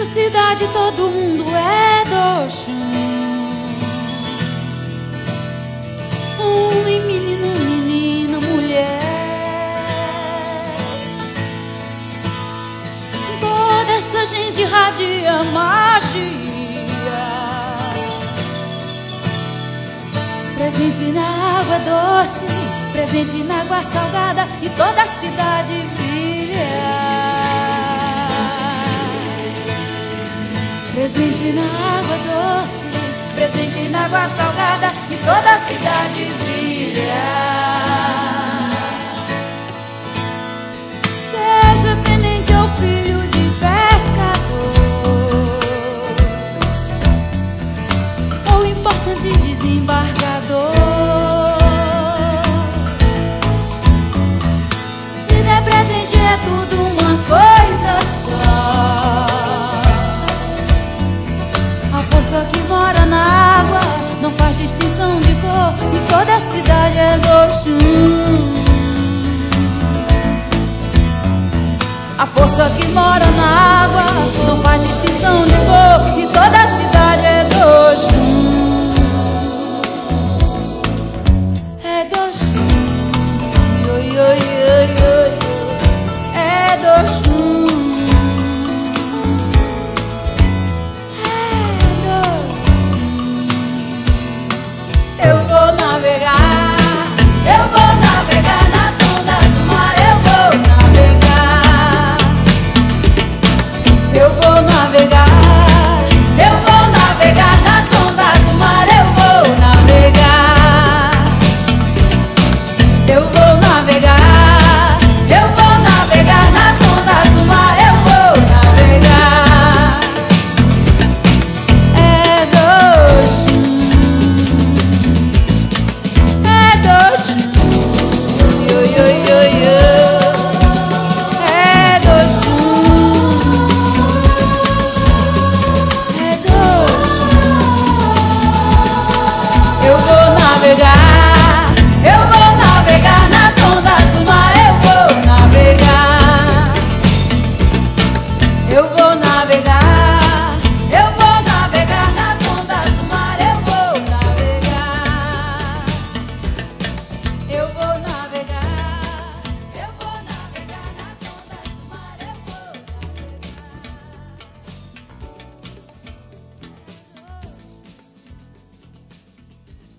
Nessa cidade todo mundo é do chão. Homem, menino, menina, mulher. Toda essa gente radia magia. Presente na água doce, presente na água salgada, e toda a cidade brilha. Presente na água doce, presente na água salgada,